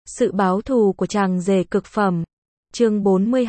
Sự báo thù của chàng rể cực phẩm. Chương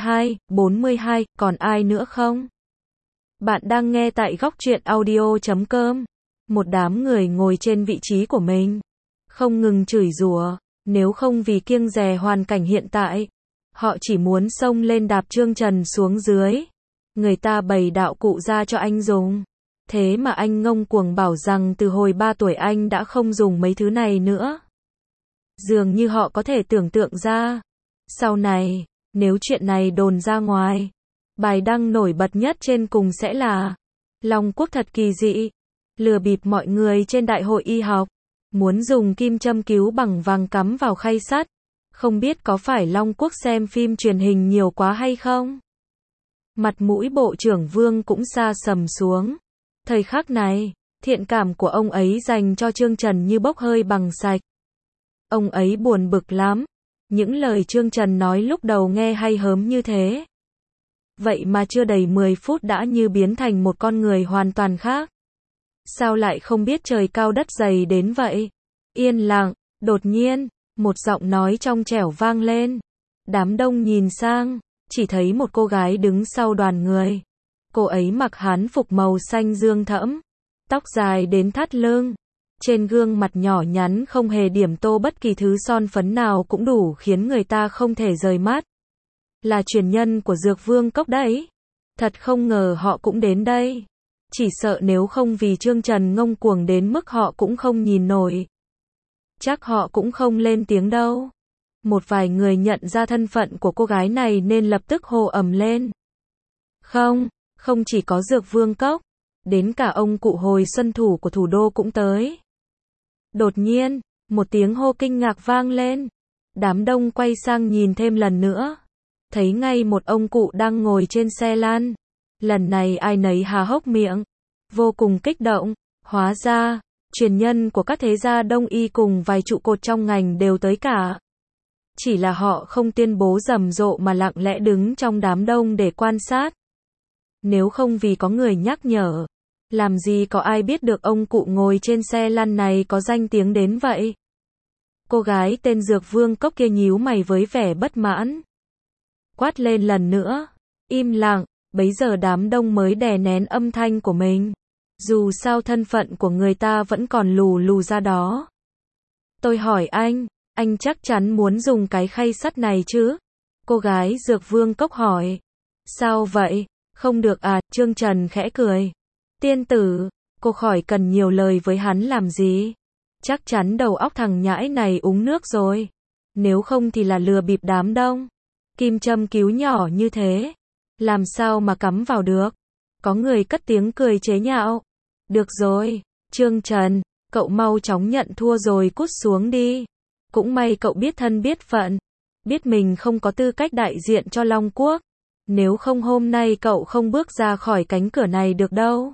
42, còn ai nữa không? Bạn đang nghe tại góc truyện audio.com. Một đám người ngồi trên vị trí của mình, không ngừng chửi rủa, nếu không vì kiêng dè hoàn cảnh hiện tại, họ chỉ muốn xông lên đạp Trương Trần xuống dưới. Người ta bày đạo cụ ra cho anh dùng, thế mà anh ngông cuồng bảo rằng từ hồi 3 tuổi anh đã không dùng mấy thứ này nữa. Dường như họ có thể tưởng tượng ra, sau này, nếu chuyện này đồn ra ngoài, bài đăng nổi bật nhất trên cùng sẽ là Long Quốc thật kỳ dị, lừa bịp mọi người trên đại hội y học, muốn dùng kim châm cứu bằng vàng cắm vào khay sắt. Không biết có phải Long Quốc xem phim truyền hình nhiều quá hay không? Mặt mũi Bộ trưởng Vương cũng sa sầm xuống. Thời khắc này, thiện cảm của ông ấy dành cho Trương Trần như bốc hơi bằng sạch. Ông ấy buồn bực lắm. Những lời Trương Trần nói lúc đầu nghe hay hớm như thế. Vậy mà chưa đầy 10 phút đã như biến thành một con người hoàn toàn khác. Sao lại không biết trời cao đất dày đến vậy? Yên lặng, đột nhiên, một giọng nói trong trẻo vang lên. Đám đông nhìn sang, chỉ thấy một cô gái đứng sau đoàn người. Cô ấy mặc hán phục màu xanh dương thẫm, tóc dài đến thắt lưng. Trên gương mặt nhỏ nhắn không hề điểm tô bất kỳ thứ son phấn nào cũng đủ khiến người ta không thể rời mắt. Là truyền nhân của Dược Vương Cốc đấy. Thật không ngờ họ cũng đến đây. Chỉ sợ nếu không vì Trương Trần ngông cuồng đến mức họ cũng không nhìn nổi. Chắc họ cũng không lên tiếng đâu. Một vài người nhận ra thân phận của cô gái này nên lập tức hô ầm lên. Không chỉ có Dược Vương Cốc, đến cả ông cụ hồi xuân thủ của thủ đô cũng tới. Đột nhiên, một tiếng hô kinh ngạc vang lên. Đám đông quay sang nhìn thêm lần nữa. Thấy ngay một ông cụ đang ngồi trên xe lăn. Lần này ai nấy há hốc miệng, vô cùng kích động. Hóa ra, truyền nhân của các thế gia đông y cùng vài trụ cột trong ngành đều tới cả. Chỉ là họ không tuyên bố rầm rộ mà lặng lẽ đứng trong đám đông để quan sát. Nếu không vì có người nhắc nhở, làm gì có ai biết được ông cụ ngồi trên xe lăn này có danh tiếng đến vậy. Cô gái tên Dược Vương Cốc kia nhíu mày với vẻ bất mãn. Quát lên lần nữa. Im lặng, bấy giờ đám đông mới đè nén âm thanh của mình. Dù sao thân phận của người ta vẫn còn lù lù ra đó. Tôi hỏi anh chắc chắn muốn dùng cái khay sắt này chứ? Cô gái Dược Vương Cốc hỏi. Sao vậy? Không được à? Trương Trần khẽ cười. Tiên tử, cô khỏi cần nhiều lời với hắn làm gì. Chắc chắn đầu óc thằng nhãi này uống nước rồi. Nếu không thì là lừa bịp đám đông. Kim châm cứu nhỏ như thế, làm sao mà cắm vào được? Có người cất tiếng cười chế nhạo. Được rồi, Trương Trần, cậu mau chóng nhận thua rồi cút xuống đi. Cũng may cậu biết thân biết phận, biết mình không có tư cách đại diện cho Long Quốc. Nếu không hôm nay cậu không bước ra khỏi cánh cửa này được đâu.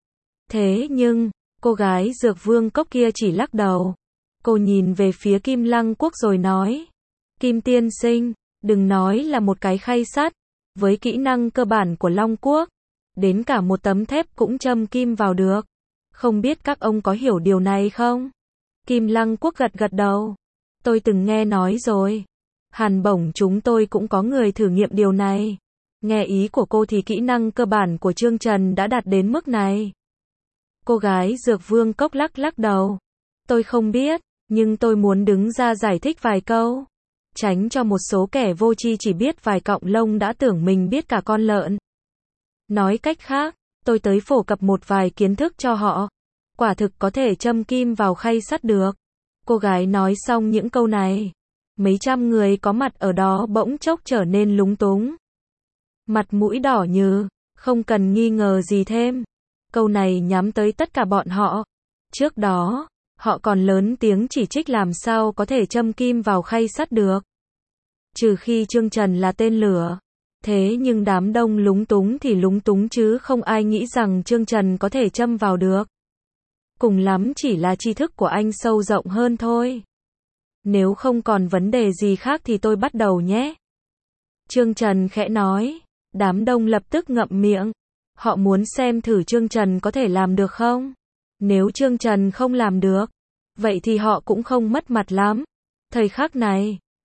Thế nhưng, cô gái Dược Vương Cốc kia chỉ lắc đầu. Cô nhìn về phía Kim Lăng Quốc rồi nói. Kim tiên sinh, đừng nói là một cái khay sắt. Với kỹ năng cơ bản của Long Quốc, đến cả một tấm thép cũng châm kim vào được. Không biết các ông có hiểu điều này không? Kim Lăng Quốc gật gật đầu. Tôi từng nghe nói rồi. Hàn Bổng chúng tôi cũng có người thử nghiệm điều này. Nghe ý của cô thì kỹ năng cơ bản của Trương Trần đã đạt đến mức này. Cô gái Dược Vương Cốc lắc đầu. Tôi không biết, nhưng tôi muốn đứng ra giải thích vài câu. Tránh cho một số kẻ vô tri chỉ biết vài cọng lông đã tưởng mình biết cả con lợn. Nói cách khác, tôi tới phổ cập một vài kiến thức cho họ. Quả thực có thể châm kim vào khay sắt được. Cô gái nói xong những câu này. Mấy trăm người có mặt ở đó bỗng chốc trở nên lúng túng. Mặt mũi đỏ như, không cần nghi ngờ gì thêm. Câu này nhắm tới tất cả bọn họ. Trước đó, họ còn lớn tiếng chỉ trích làm sao có thể châm kim vào khay sắt được. Trừ khi Trương Trần là tên lửa. Thế nhưng đám đông lúng túng thì lúng túng chứ không ai nghĩ rằng Trương Trần có thể châm vào được. Cùng lắm chỉ là tri thức của anh sâu rộng hơn thôi. Nếu không còn vấn đề gì khác thì tôi bắt đầu nhé. Trương Trần khẽ nói. Đám đông lập tức ngậm miệng. Họ muốn xem thử Trương Trần có thể làm được không? Nếu Trương Trần không làm được, vậy thì họ cũng không mất mặt lắm. Thời khắc này,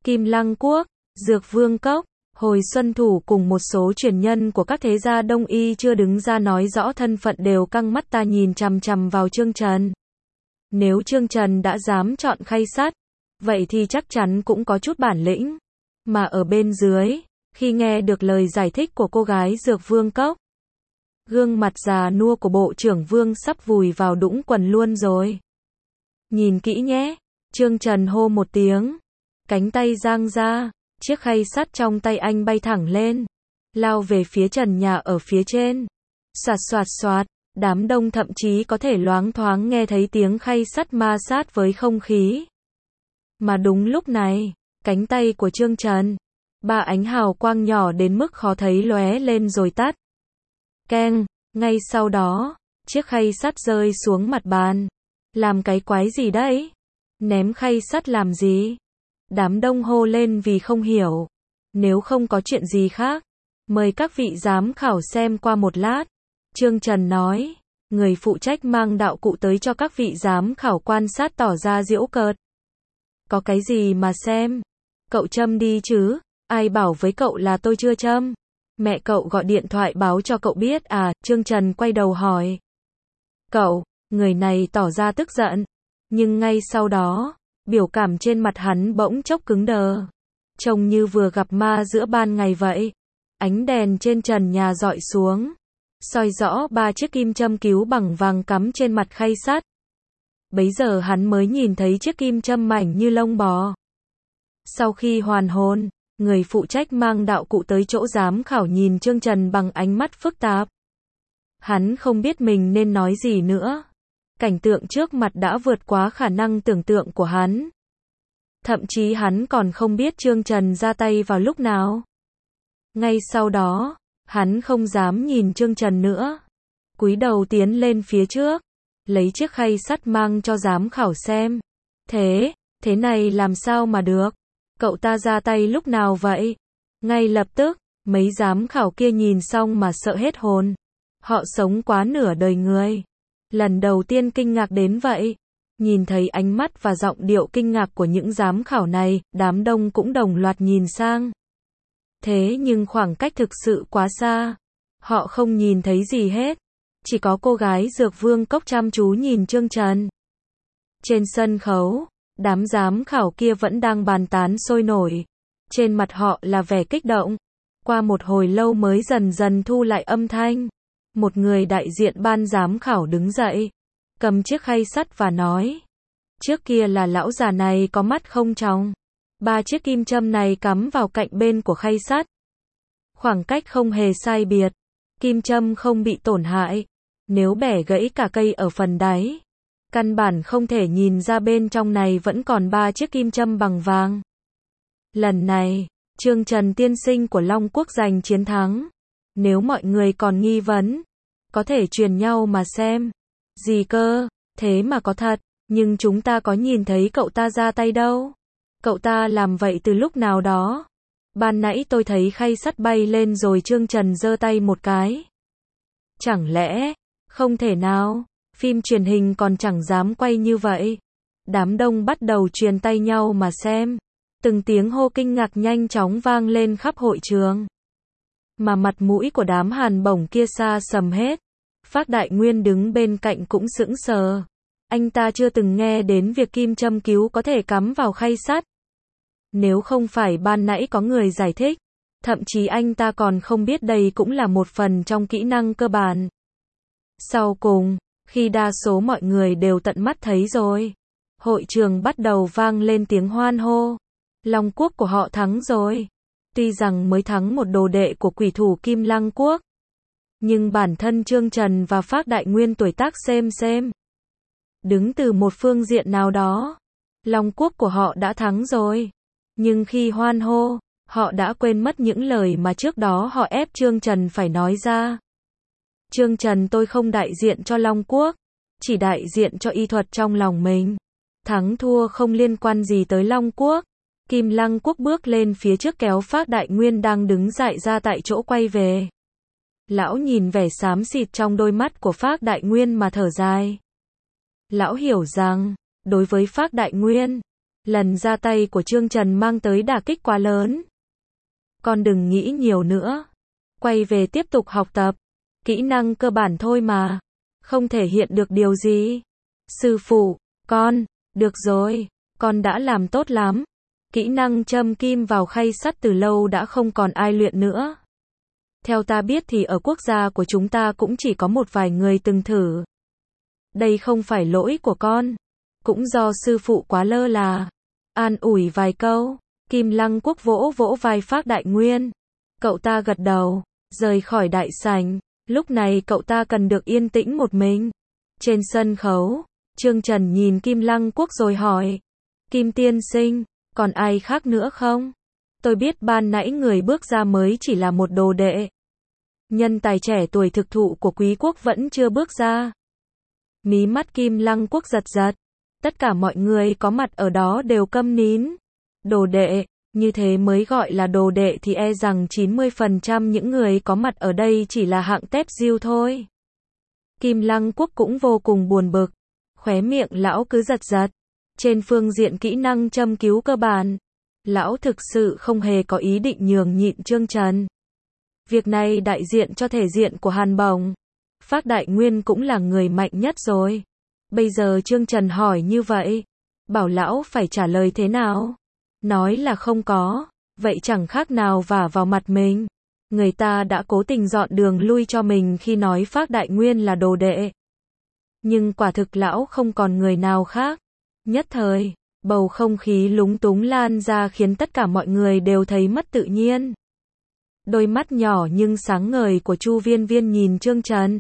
Kim Lăng Quốc, Dược Vương Cốc. Hồi Xuân Thủ cùng một số truyền nhân của các thế gia Đông Y chưa đứng ra nói rõ thân phận đều căng mắt ta nhìn chằm chằm vào Trương Trần. Nếu Trương Trần đã dám chọn Khay Sắt, vậy thì chắc chắn cũng có chút bản lĩnh. Mà ở bên dưới, khi nghe được lời giải thích của cô gái Dược Vương Cốc, gương mặt già nua của bộ trưởng Vương sắp vùi vào đũng quần luôn rồi. Nhìn kỹ nhé, Trương Trần hô một tiếng, cánh tay giang ra, chiếc khay sắt trong tay anh bay thẳng lên, lao về phía trần nhà ở phía trên. Xoạt xoạt xoạt, đám đông thậm chí có thể loáng thoáng nghe thấy tiếng khay sắt ma sát với không khí. Mà đúng lúc này, cánh tay của Trương Trần, ba ánh hào quang nhỏ đến mức khó thấy lóe lên rồi tắt. Keng, ngay sau đó, chiếc khay sắt rơi xuống mặt bàn. Làm cái quái gì đấy? Ném khay sắt làm gì? Đám đông hô lên vì không hiểu. Nếu không có chuyện gì khác, mời các vị giám khảo xem qua một lát. Trương Trần nói, người phụ trách mang đạo cụ tới cho các vị giám khảo quan sát tỏ ra giễu cợt. Có cái gì mà xem? Cậu châm đi chứ? Ai bảo với cậu là tôi chưa châm? Mẹ cậu gọi điện thoại báo cho cậu biết à? Trương Trần quay đầu hỏi. Cậu, người này tỏ ra tức giận. Nhưng ngay sau đó, biểu cảm trên mặt hắn bỗng chốc cứng đờ. Trông như vừa gặp ma giữa ban ngày vậy. Ánh đèn trên trần nhà dọi xuống, soi rõ ba chiếc kim châm cứu bằng vàng cắm trên mặt khay sắt. Bấy giờ hắn mới nhìn thấy chiếc kim châm mảnh như lông bò. Sau khi hoàn hồn, người phụ trách mang đạo cụ tới chỗ giám khảo nhìn Trương Trần bằng ánh mắt phức tạp. Hắn không biết mình nên nói gì nữa. Cảnh tượng trước mặt đã vượt quá khả năng tưởng tượng của hắn. Thậm chí hắn còn không biết Trương Trần ra tay vào lúc nào. Ngay sau đó, hắn không dám nhìn Trương Trần nữa. Cúi đầu tiến lên phía trước, lấy chiếc khay sắt mang cho giám khảo xem. Thế này làm sao mà được? Cậu ta ra tay lúc nào vậy? Ngay lập tức, mấy giám khảo kia nhìn xong mà sợ hết hồn. Họ sống quá nửa đời người. Lần đầu tiên kinh ngạc đến vậy. Nhìn thấy ánh mắt và giọng điệu kinh ngạc của những giám khảo này, đám đông cũng đồng loạt nhìn sang. Thế nhưng khoảng cách thực sự quá xa. Họ không nhìn thấy gì hết. Chỉ có cô gái Dược Vương Cốc chăm chú nhìn Trương Trần. Trên sân khấu, đám giám khảo kia vẫn đang bàn tán sôi nổi. Trên mặt họ là vẻ kích động. Qua một hồi lâu mới dần dần thu lại âm thanh. Một người đại diện ban giám khảo đứng dậy, cầm chiếc khay sắt và nói. Trước kia là lão già này có mắt không tròng. Ba chiếc kim châm này cắm vào cạnh bên của khay sắt. Khoảng cách không hề sai biệt. Kim châm không bị tổn hại. Nếu bẻ gãy cả cây ở phần đáy, căn bản không thể nhìn ra bên trong này vẫn còn ba chiếc kim châm bằng vàng. Lần này, Trương Trần tiên sinh của Long Quốc giành chiến thắng. Nếu mọi người còn nghi vấn, có thể truyền nhau mà xem. Gì cơ? Thế mà có thật, nhưng chúng ta có nhìn thấy cậu ta ra tay đâu. Cậu ta làm vậy từ lúc nào đó. Ban nãy tôi thấy khay sắt bay lên rồi. Trương Trần giơ tay một cái. Chẳng lẽ, không thể nào, phim truyền hình còn chẳng dám quay như vậy. Đám đông bắt đầu truyền tay nhau mà xem. Từng tiếng hô kinh ngạc nhanh chóng vang lên khắp hội trường. Mà mặt mũi của đám Hàn Bổng kia xa sầm hết. Phác Đại Nguyên đứng bên cạnh cũng sững sờ. Anh ta chưa từng nghe đến việc kim châm cứu có thể cắm vào khay sắt. Nếu không phải ban nãy có người giải thích, thậm chí anh ta còn không biết đây cũng là một phần trong kỹ năng cơ bản. Sau cùng, khi đa số mọi người đều tận mắt thấy rồi, hội trường bắt đầu vang lên tiếng hoan hô. Long Quốc của họ thắng rồi. Tuy rằng mới thắng một đồ đệ của quỷ thủ Kim Lăng Quốc, nhưng bản thân Trương Trần và Phác Đại Nguyên tuổi tác xem. Đứng từ một phương diện nào đó, Long Quốc của họ đã thắng rồi. Nhưng khi hoan hô, họ đã quên mất những lời mà trước đó họ ép Trương Trần phải nói ra. Trương Trần, tôi không đại diện cho Long Quốc, chỉ đại diện cho y thuật trong lòng mình. Thắng thua không liên quan gì tới Long Quốc. Kim Lăng Quốc bước lên phía trước kéo Phác Đại Nguyên đang đứng dại ra tại chỗ quay về. Lão nhìn vẻ xám xịt trong đôi mắt của Phác Đại Nguyên mà thở dài. Lão hiểu rằng, đối với Phác Đại Nguyên, Lần ra tay của Trương Trần mang tới đả kích quá lớn. Con đừng nghĩ nhiều nữa. Quay về tiếp tục học tập. Kỹ năng cơ bản thôi mà. Không thể hiện được điều gì. Sư phụ, được rồi, con đã làm tốt lắm. Kỹ năng châm kim vào khay sắt từ lâu đã không còn ai luyện nữa. Theo ta biết thì ở quốc gia của chúng ta cũng chỉ có một vài người từng thử. Đây không phải lỗi của con. Cũng do sư phụ quá lơ là. An ủi vài câu. Kim Lăng Quốc vỗ vỗ vai Phác Đại Nguyên. Cậu ta gật đầu, rời khỏi đại sảnh. Lúc này cậu ta cần được yên tĩnh một mình. Trên sân khấu, Trương Trần nhìn Kim Lăng Quốc rồi hỏi. Kim tiên sinh, còn ai khác nữa không? Tôi biết ban nãy người bước ra mới chỉ là một đồ đệ. Nhân tài trẻ tuổi thực thụ của quý quốc vẫn chưa bước ra. Mí mắt Kim Lăng Quốc giật giật. Tất cả mọi người có mặt ở đó đều câm nín. Đồ đệ, như thế mới gọi là đồ đệ thì e rằng 90% những người có mặt ở đây chỉ là hạng tép diêu thôi. Kim Lăng Quốc cũng vô cùng buồn bực. Khóe miệng lão cứ giật giật. Trên phương diện kỹ năng châm cứu cơ bản, lão thực sự không hề có ý định nhường nhịn Trương Trần. Việc này đại diện cho thể diện của Hàn Bổng. Phác Đại Nguyên cũng là người mạnh nhất rồi. Bây giờ Trương Trần hỏi như vậy, bảo lão phải trả lời thế nào? Nói là không có, vậy chẳng khác nào vả vào mặt mình. Người ta đã cố tình dọn đường lui cho mình khi nói Phác Đại Nguyên là đồ đệ. Nhưng quả thực lão không còn người nào khác. Nhất thời, bầu không khí lúng túng lan ra khiến tất cả mọi người đều thấy mất tự nhiên. Đôi mắt nhỏ nhưng sáng ngời của Chu Viên Viên nhìn Trương Trần.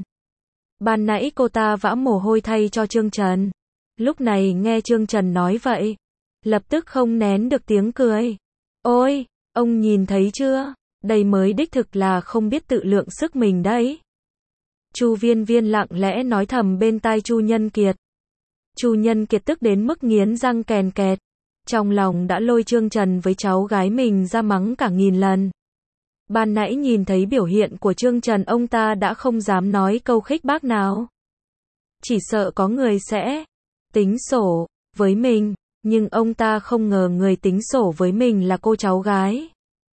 Ban nãy cô ta vã mồ hôi thay cho Trương Trần. Lúc này nghe Trương Trần nói vậy, lập tức không nén được tiếng cười. Ôi, ông nhìn thấy chưa? Đây mới đích thực là không biết tự lượng sức mình đấy. Chu Viên Viên lặng lẽ nói thầm bên tai Chu Nhân Kiệt. Chu Nhân Kiệt tức đến mức nghiến răng kèn kẹt. Trong lòng đã lôi Trương Trần với cháu gái mình ra mắng cả nghìn lần. Ban nãy nhìn thấy biểu hiện của Trương Trần ông ta đã không dám nói câu khích bác nào. Chỉ sợ có người sẽ tính sổ với mình, nhưng ông ta không ngờ người tính sổ với mình là cô cháu gái.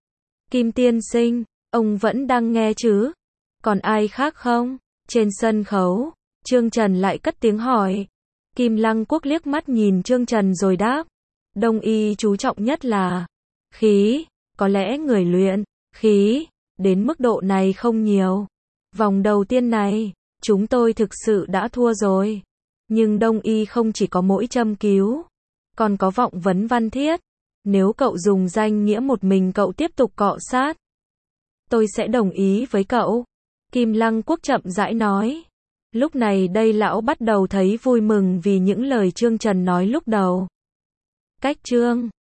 Kim tiên sinh, ông vẫn đang nghe chứ? Còn ai khác không? Trên sân khấu, Trương Trần lại cất tiếng hỏi. Kim Lăng Quốc liếc mắt nhìn Trương Trần rồi đáp. Đông y chú trọng nhất là khí, có lẽ người luyện khí đến mức độ này không nhiều. Vòng đầu tiên này, chúng tôi thực sự đã thua rồi. Nhưng Đông y không chỉ có mỗi châm cứu, còn có vọng vấn văn thiết. Nếu cậu dùng danh nghĩa một mình cậu tiếp tục cọ sát, tôi sẽ đồng ý với cậu. Kim Lăng Quốc chậm rãi nói. Lúc này đây lão bắt đầu thấy vui mừng vì những lời Trương Trần nói lúc đầu. Cách chương